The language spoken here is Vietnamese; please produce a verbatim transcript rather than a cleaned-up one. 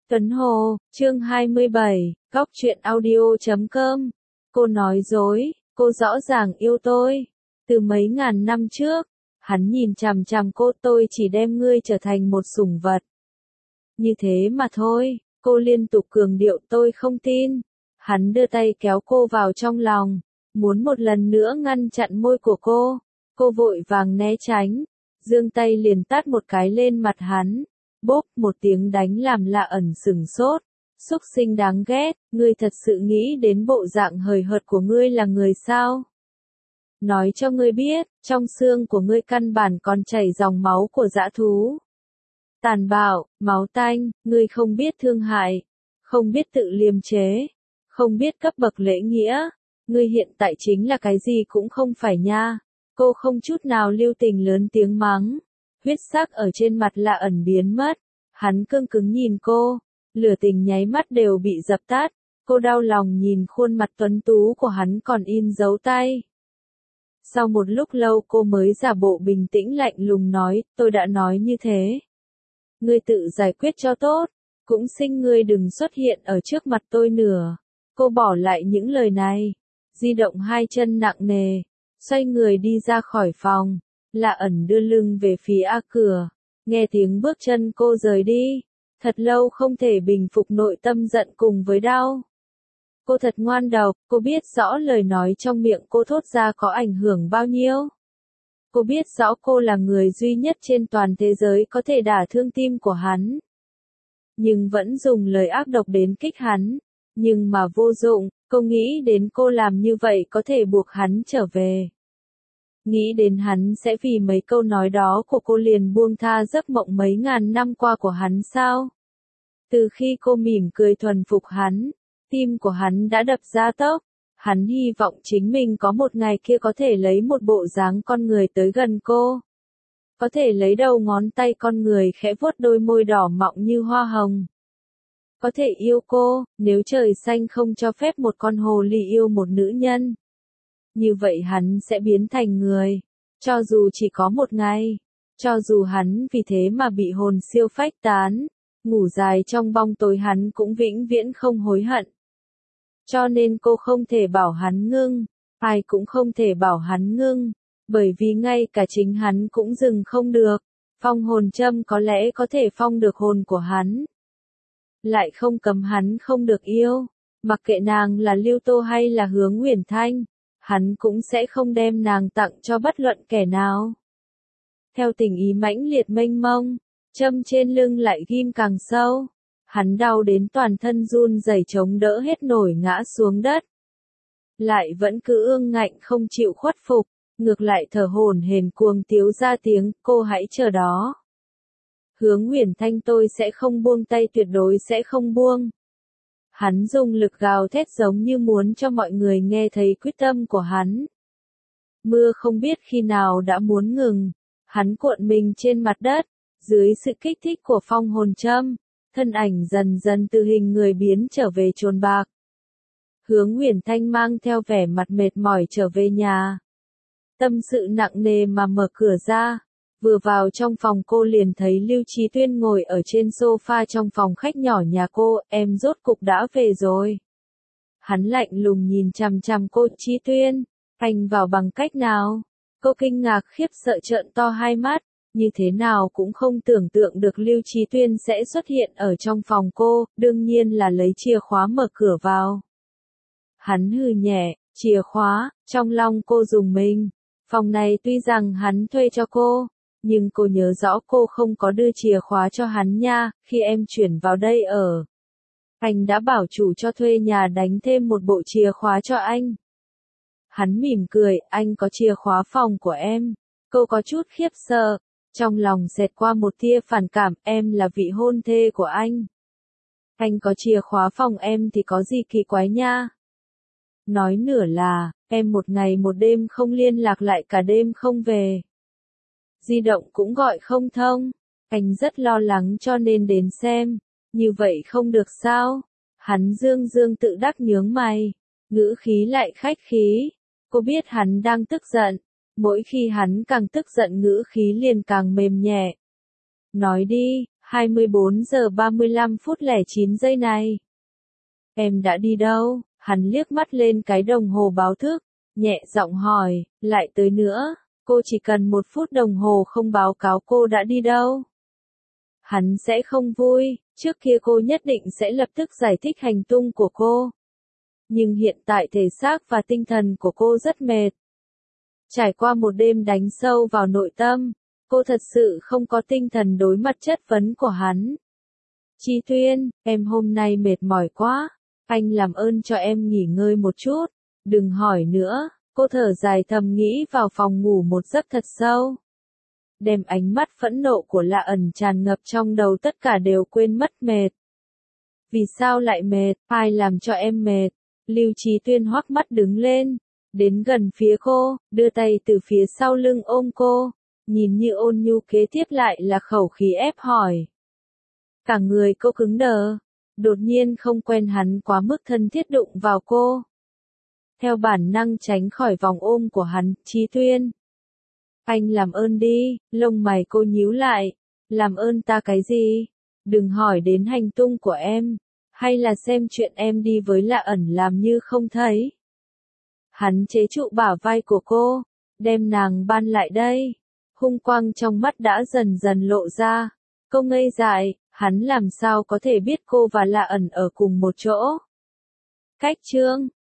Tuấn Hồ, chương hai mươi bảy, góc truyện audio chấm com. Cô nói dối, cô rõ ràng yêu tôi. Từ mấy ngàn năm trước, hắn nhìn chằm chằm cô, tôi chỉ đem ngươi trở thành một sủng vật. Như thế mà thôi, cô liên tục cường điệu tôi không tin. Hắn đưa tay kéo cô vào trong lòng, muốn một lần nữa ngăn chặn môi của cô. Cô vội vàng né tránh, giương tay liền tát một cái lên mặt hắn. Bốp một tiếng đánh làm Lạ Ẩn sửng sốt. Xúc sinh đáng ghét, ngươi thật sự nghĩ đến bộ dạng hời hợt của ngươi là người sao? Nói cho ngươi biết, trong xương của ngươi căn bản còn chảy dòng máu của dã thú. Tàn bạo, máu tanh, ngươi không biết thương hại, không biết tự liêm chế, không biết cấp bậc lễ nghĩa. Ngươi hiện tại chính là cái gì cũng không phải nha. Cô không chút nào lưu tình lớn tiếng mắng. Huyết sắc ở trên mặt Lạ Ẩn biến mất. Hắn cương cứng nhìn cô. Lửa tình nháy mắt đều bị dập tắt. Cô đau lòng nhìn khuôn mặt tuấn tú của hắn còn in dấu tay. Sau một lúc lâu cô mới giả bộ bình tĩnh lạnh lùng nói, tôi đã nói như thế. Ngươi tự giải quyết cho tốt. Cũng xin ngươi đừng xuất hiện ở trước mặt tôi nữa. Cô bỏ lại những lời này. Di động hai chân nặng nề. Xoay người đi ra khỏi phòng. Lạ Ẩn đưa lưng về phía A cửa. Nghe tiếng bước chân cô rời đi. Thật lâu không thể bình phục nội tâm giận cùng với đau. Cô thật ngoan độc, cô biết rõ lời nói trong miệng cô thốt ra có ảnh hưởng bao nhiêu. Cô biết rõ cô là người duy nhất trên toàn thế giới có thể đả thương tim của hắn. Nhưng vẫn dùng lời ác độc đến kích hắn. Nhưng mà vô dụng, cô nghĩ đến cô làm như vậy có thể buộc hắn trở về. Nghĩ đến hắn sẽ vì mấy câu nói đó của cô liền buông tha giấc mộng mấy ngàn năm qua của hắn sao? Từ khi cô mỉm cười thuần phục hắn, tim của hắn đã đập ra tốc. Hắn hy vọng chính mình có một ngày kia có thể lấy một bộ dáng con người tới gần cô. Có thể lấy đầu ngón tay con người khẽ vuốt đôi môi đỏ mọng như hoa hồng. Có thể yêu cô, nếu trời xanh không cho phép một con hồ ly yêu một nữ nhân. Như vậy hắn sẽ biến thành người. Cho dù chỉ có một ngày. Cho dù hắn vì thế mà bị hồn siêu phách tán. Ngủ dài trong bóng tối hắn cũng vĩnh viễn không hối hận. Cho nên cô không thể bảo hắn ngưng. Ai cũng không thể bảo hắn ngưng. Bởi vì ngay cả chính hắn cũng dừng không được. Phong hồn châm có lẽ có thể phong được hồn của hắn. Lại không cấm hắn không được yêu. Mặc kệ nàng là Lưu Tô hay là Hướng Uyển Thanh. Hắn cũng sẽ không đem nàng tặng cho bất luận kẻ nào. Theo tình ý mãnh liệt mênh mông, châm trên lưng lại ghim càng sâu. Hắn đau đến toàn thân run rẩy chống đỡ hết nổi ngã xuống đất. Lại vẫn cứ ương ngạnh không chịu khuất phục, ngược lại thở hổn hển cuồng tiếu ra tiếng, cô hãy chờ đó. Hướng Uyển Thanh tôi sẽ không buông tay, tuyệt đối sẽ không buông. Hắn dùng lực gào thét giống như muốn cho mọi người nghe thấy quyết tâm của hắn. Mưa không biết khi nào đã muốn ngừng. Hắn cuộn mình trên mặt đất. Dưới sự kích thích của phong hồn châm. Thân ảnh dần dần từ hình người biến trở về chồn bạc. Hướng Uyển Thanh mang theo vẻ mặt mệt mỏi trở về nhà. Tâm sự nặng nề mà mở cửa ra. Vừa vào trong phòng cô liền thấy Lưu Chí Tuyên ngồi ở trên sofa trong phòng khách nhỏ nhà cô, em rốt cục đã về rồi. Hắn lạnh lùng nhìn chằm chằm cô, Chí Tuyên, anh vào bằng cách nào? Cô kinh ngạc khiếp sợ trợn to hai mắt, như thế nào cũng không tưởng tượng được Lưu Chí Tuyên sẽ xuất hiện ở trong phòng cô, đương nhiên là lấy chìa khóa mở cửa vào. Hắn hừ nhẹ, chìa khóa, trong lòng cô rùng mình. Phòng này tuy rằng hắn thuê cho cô, nhưng cô nhớ rõ cô không có đưa chìa khóa cho hắn nha, khi em chuyển vào đây ở. Anh đã bảo chủ cho thuê nhà đánh thêm một bộ chìa khóa cho anh. Hắn mỉm cười, anh có chìa khóa phòng của em. Cô có chút khiếp sợ, trong lòng xẹt qua một tia phản cảm, em là vị hôn thê của anh. Anh có chìa khóa phòng em thì có gì kỳ quái nha. Nói nửa là, em một ngày một đêm không liên lạc lại cả đêm không về. Di động cũng gọi không thông. Anh rất lo lắng cho nên đến xem. Như vậy không được sao? Hắn dương dương tự đắc nhướng mày. Ngữ khí lại khách khí. Cô biết hắn đang tức giận. Mỗi khi hắn càng tức giận ngữ khí liền càng mềm nhẹ. Nói đi, hai mươi bốn giờ ba mươi lăm phút lẻ chín giây này. Em đã đi đâu? Hắn liếc mắt lên cái đồng hồ báo thức, nhẹ giọng hỏi, lại tới nữa, cô chỉ cần một phút đồng hồ không báo cáo cô đã đi đâu. Hắn sẽ không vui, trước kia cô nhất định sẽ lập tức giải thích hành tung của cô. Nhưng hiện tại thể xác và tinh thần của cô rất mệt. Trải qua một đêm đánh sâu vào nội tâm, cô thật sự không có tinh thần đối mặt chất vấn của hắn. Chí Tuyên, em hôm nay mệt mỏi quá, anh làm ơn cho em nghỉ ngơi một chút, đừng hỏi nữa. Cô thở dài thầm nghĩ vào phòng ngủ một giấc thật sâu. Đem ánh mắt phẫn nộ của Lạ Ẩn tràn ngập trong đầu, tất cả đều quên mất mệt. Vì sao lại mệt, ai làm cho em mệt? Lưu Chí Tuyên hoắc mắt đứng lên, đến gần phía cô, đưa tay từ phía sau lưng ôm cô, nhìn như ôn nhu, kế tiếp lại là khẩu khí ép hỏi. Cả người cô cứng đờ, đột nhiên không quen hắn quá mức thân thiết đụng vào cô. Theo bản năng tránh khỏi vòng ôm của hắn. Chí Tuyên, anh làm ơn đi. Lông mày cô nhíu lại. Làm ơn ta cái gì? Đừng hỏi đến hành tung của em, hay là xem chuyện em đi với Lạ Ẩn làm như không thấy. Hắn chế trụ bả vai của cô, đem nàng ban lại đây. Hung quang trong mắt đã dần dần lộ ra. Cô ngây dại, hắn làm sao có thể biết cô và Lạ Ẩn ở cùng một chỗ? Cách chương